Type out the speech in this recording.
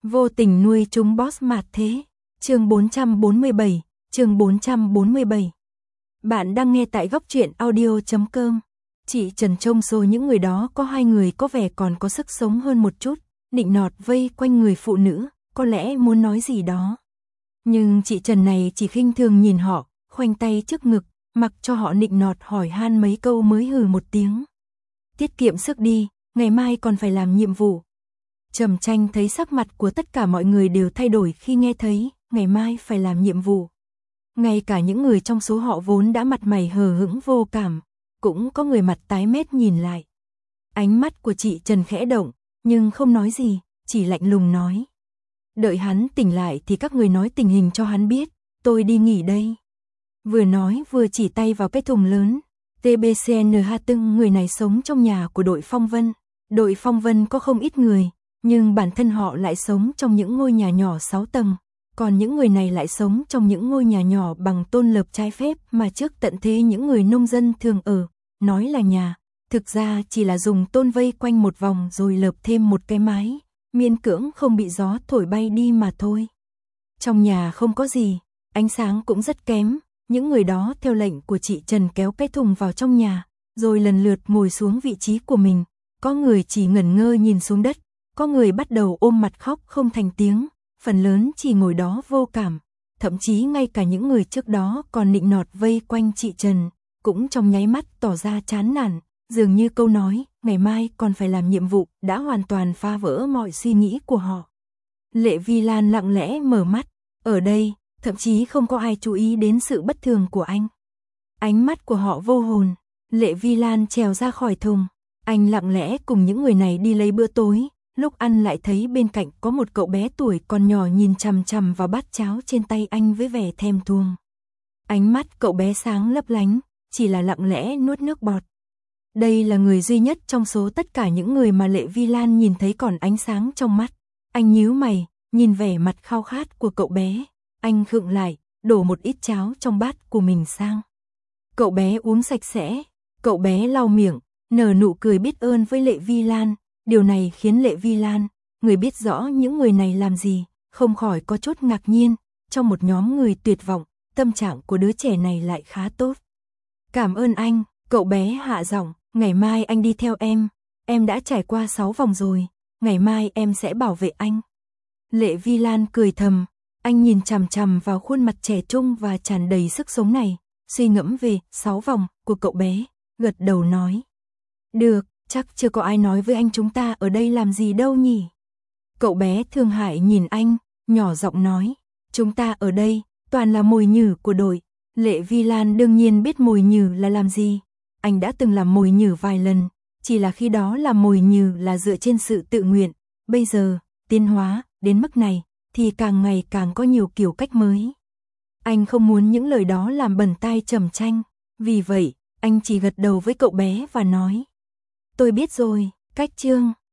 Vô tình nuôi chúng boss mạt thế. Chương 447, chương 447. Bạn đang nghe tại góc truyện audio.com. Chị Trần trông số những người đó có hai người có vẻ còn có sức sống hơn một chút, nịnh nọt vây quanh người phụ nữ, có lẽ muốn nói gì đó. Nhưng chị Trần này chỉ khinh thường nhìn họ, khoanh tay trước ngực, mặc cho họ nịnh nọt hỏi han mấy câu mới hừ một tiếng. Tiết kiệm sức đi, ngày mai còn phải làm nhiệm vụ. Trầm Tranh thấy sắc mặt của tất cả mọi người đều thay đổi khi nghe thấy, ngày mai phải làm nhiệm vụ. Ngay cả những người trong số họ vốn đã mặt mày hờ hững vô cảm, cũng có người mặt tái mét nhìn lại. Ánh mắt của chị Trần khẽ động, nhưng không nói gì, chỉ lạnh lùng nói. Đợi hắn tỉnh lại thì các người nói tình hình cho hắn biết, tôi đi nghỉ đây. Vừa nói vừa chỉ tay vào cái thùng lớn. TBCNH từng người này sống trong nhà của đội Phong Vân. Đội Phong Vân có không ít người, nhưng bản thân họ lại sống trong những ngôi nhà nhỏ 6 tầng. Còn những người này lại sống trong những ngôi nhà nhỏ bằng tôn lợp trái phép mà trước tận thế những người nông dân thường ở. Nói là nhà, thực ra chỉ là dùng tôn vây quanh một vòng rồi lợp thêm một cái mái, miễn cưỡng không bị gió thổi bay đi mà thôi. Trong nhà không có gì, ánh sáng cũng rất kém. Những người đó theo lệnh của chị Trần kéo cái thùng vào trong nhà, rồi lần lượt ngồi xuống vị trí của mình. Có người chỉ ngẩn ngơ nhìn xuống đất, có người bắt đầu ôm mặt khóc không thành tiếng, phần lớn chỉ ngồi đó vô cảm. Thậm chí ngay cả những người trước đó còn nịnh nọt vây quanh chị Trần, cũng trong nháy mắt tỏ ra chán nản, dường như câu nói, ngày mai còn phải làm nhiệm vụ, đã hoàn toàn phá vỡ mọi suy nghĩ của họ. Lệ Vi Lan lặng lẽ mở mắt, ở đây, thậm chí không có ai chú ý đến sự bất thường của anh. Ánh mắt của họ vô hồn, Lệ Vi Lan trèo ra khỏi thùng, anh lặng lẽ cùng những người này đi lấy bữa tối, lúc ăn lại thấy bên cạnh có một cậu bé tuổi còn nhỏ nhìn chằm chằm vào bát cháo trên tay anh với vẻ thèm thuồng. Ánh mắt cậu bé sáng lấp lánh, chỉ là lặng lẽ nuốt nước bọt. Đây là người duy nhất trong số tất cả những người mà Lệ Vi Lan nhìn thấy còn ánh sáng trong mắt. Anh nhíu mày, nhìn vẻ mặt khao khát của cậu bé. Anh khựng lại, đổ một ít cháo trong bát của mình sang. Cậu bé uống sạch sẽ, cậu bé lau miệng, nở nụ cười biết ơn với Lệ Vi Lan. Điều này khiến Lệ Vi Lan, người biết rõ những người này làm gì, không khỏi có chút ngạc nhiên. Trong một nhóm người tuyệt vọng, tâm trạng của đứa trẻ này lại khá tốt. Cảm ơn anh, cậu bé hạ giọng, ngày mai anh đi theo em đã trải qua 6 vòng rồi, ngày mai em sẽ bảo vệ anh. Lệ Vi Lan cười thầm. Anh nhìn chằm chằm vào khuôn mặt trẻ trung và tràn đầy sức sống này, suy ngẫm về 6 vòng của cậu bé, gật đầu nói. Được, chắc chưa có ai nói với anh chúng ta ở đây làm gì đâu nhỉ. Cậu bé thương hại nhìn anh, nhỏ giọng nói. Chúng ta ở đây, toàn là mồi nhử của đội. Lệ Vi Lan đương nhiên biết mồi nhử là làm gì. Anh đã từng làm mồi nhử vài lần, chỉ là khi đó làm mồi nhử là dựa trên sự tự nguyện. Bây giờ, tiến hóa, đến mức này, thì càng ngày càng có nhiều kiểu cách mới. Anh không muốn những lời đó làm bẩn tai Trầm Tranh, vì vậy, anh chỉ gật đầu với cậu bé và nói. Tôi biết rồi, cách chương.